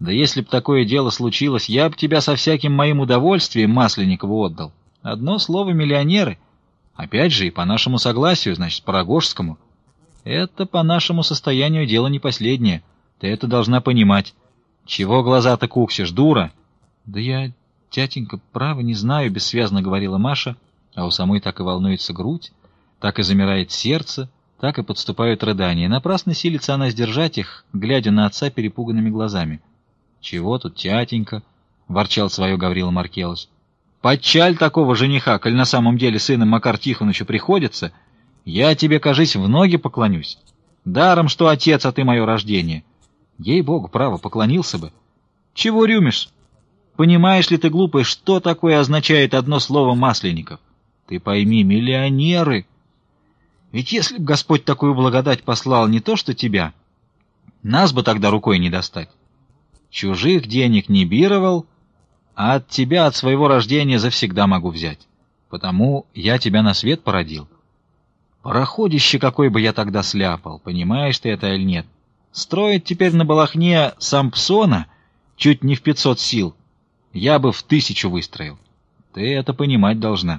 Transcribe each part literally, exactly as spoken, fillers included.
Да если б такое дело случилось, я б тебя со всяким моим удовольствием Масленникову отдал. Одно слово миллионеры. Опять же, и по нашему согласию, значит, по Рогожскому. Это по нашему состоянию дело не последнее. Ты это должна понимать. Чего глаза-то куксишь, дура? Да я, тятенька, право не знаю, бессвязно говорила Маша, а у самой так и волнуется грудь, так и замирает сердце, так и подступают рыдания. Напрасно силится она сдержать их, глядя на отца перепуганными глазами. «Чего тут, тятенька?» — ворчал свое Гаврила Маркелыч. «Подчаль такого жениха, коль на самом деле сыном Макар Тихоновичу приходится, я тебе, кажись, в ноги поклонюсь. Даром, что отец, а ты мое рождение. Ей-богу, право, поклонился бы. Чего рюмишь? Понимаешь ли ты, глупый, что такое означает одно слово Масленников? Ты пойми, миллионеры. Ведь если б Господь такую благодать послал не то что тебя, нас бы тогда рукой не достать. Чужих денег не бировал, а от тебя, от своего рождения, завсегда могу взять. Потому я тебя на свет породил. Пароходище какой бы я тогда сляпал, понимаешь ты это или нет? Строить теперь на Балахне Сампсона чуть не в пятьсот сил, я бы в тысячу выстроил. Ты это понимать должна.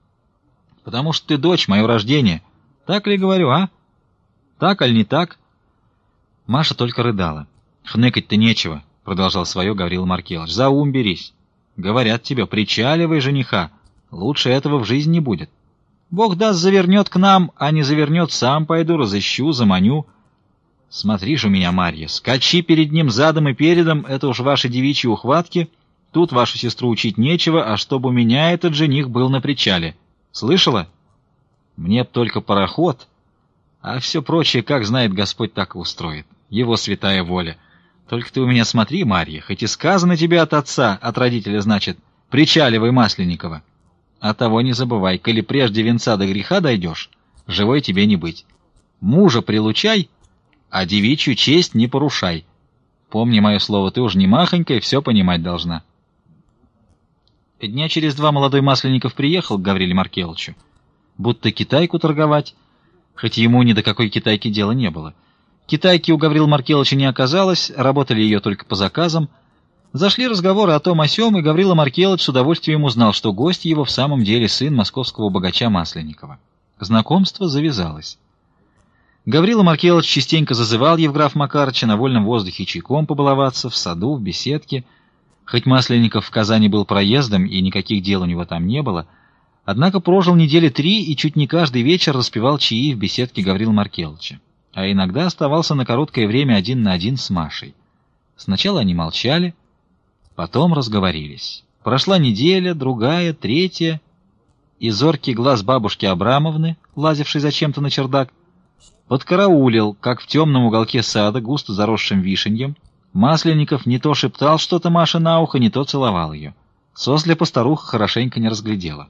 Потому что ты дочь, мое рождение. Так ли говорю, а? Так аль не так? Маша только рыдала. Хныкать-то нечего, продолжал свое Гаврила Маркелыч. За ум берись. Говорят тебе, причаливай жениха. Лучше этого в жизни не будет. Бог даст, завернет к нам, а не завернет, сам пойду, разыщу, заманю. Смотри ж у меня, Марья, скачи перед ним задом и передом, это уж ваши девичьи ухватки. Тут вашу сестру учить нечего, а чтобы у меня этот жених был на причале. Слышала? Мне б только пароход, а все прочее, как знает Господь, так и устроит. Его святая воля. Только ты у меня смотри, Марья, хоть и сказано тебе от отца, от родителя, значит, причаливай Масленникова. А того не забывай, коли прежде венца до греха дойдешь, живой тебе не быть. Мужа прилучай, а девичью честь не порушай. Помни мое слово, ты уж не махонька и все понимать должна. Дня через два молодой Масленников приехал к Гавриле Маркелычу, будто китайку торговать, хоть ему ни до какой китайки дела не было. Китайки у Гаврила Маркелыча не оказалось, работали ее только по заказам. Зашли разговоры о том о сём, и Гаврила Маркелыч с удовольствием узнал, что гость его в самом деле сын московского богача Масленникова. Знакомство завязалось. Гаврила Маркелыч частенько зазывал Евграфа Макарыча на вольном воздухе чайком побаловаться, в саду, в беседке. Хоть Масленников в Казани был проездом, и никаких дел у него там не было, однако прожил недели три и чуть не каждый вечер распевал чаи в беседке Гаврила Маркелыча, а иногда оставался на короткое время один на один с Машей. Сначала они молчали, потом разговорились. Прошла неделя, другая, третья, и зоркий глаз бабушки Абрамовны, лазивший зачем-то на чердак, подкараулил, как в темном уголке сада, густо заросшим вишеньем, Масленников не то шептал что-то Маше на ухо, не то целовал ее. Сослепа старуха хорошенько не разглядела.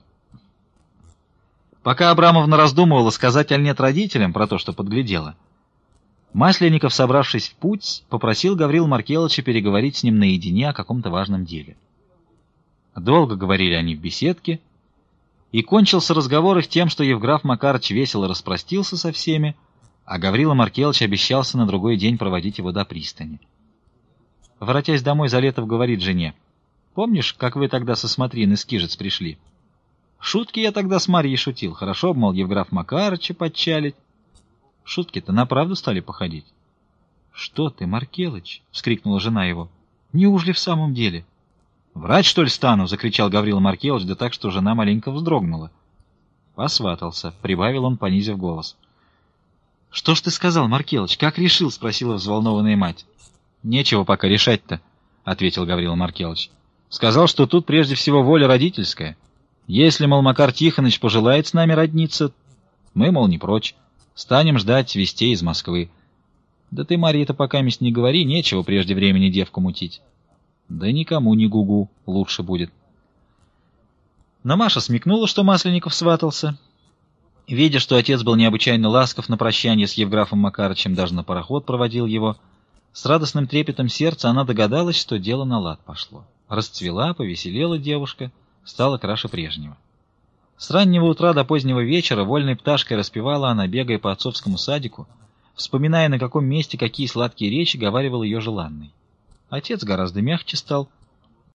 Пока Абрамовна раздумывала, сказать аль нет родителям про то, что подглядела, Масленников, собравшись в путь, попросил Гаврила Маркелыча переговорить с ним наедине о каком-то важном деле. Долго говорили они в беседке, и кончился разговор их тем, что Евграф Макарыч весело распростился со всеми, а Гаврила Маркелыч обещался на другой день проводить его до пристани. Воротясь домой, Залетов говорит жене: «Помнишь, как вы тогда со смотрины с Кижец пришли? Шутки я тогда с Марьей шутил. Хорошо, мол, Евграф Макарыча подчалить. Шутки-то на правду стали походить». «Что ты, Маркелыч?» — вскрикнула жена его. «Неужели в самом деле?» «Врать, что ли, стану?» — закричал Гаврила Маркелыч, да так, что жена маленько вздрогнула. «Посватался», — прибавил он, понизив голос. «Что ж ты сказал, Маркелыч? Как решил?» — спросила взволнованная мать. «Нечего пока решать-то», — ответил Гаврила Маркелыч. «Сказал, что тут прежде всего воля родительская. Если, мол, Макар Тихонович пожелает с нами родниться, мы, мол, не прочь. Станем ждать вестей из Москвы. Да ты, Марья-то, пока месть не говори, нечего прежде времени девку мутить. Да никому не гугу, лучше будет». Но Маша смекнула, что Масленников сватался. Видя, что отец был необычайно ласков на прощание с Евграфом Макарычем, даже на пароход проводил его, с радостным трепетом сердца она догадалась, что дело на лад пошло. Расцвела, повеселела девушка, стала краше прежнего. С раннего утра до позднего вечера вольной пташкой распевала она, бегая по отцовскому садику, вспоминая, на каком месте какие сладкие речи говаривал ее желанный. Отец гораздо мягче стал.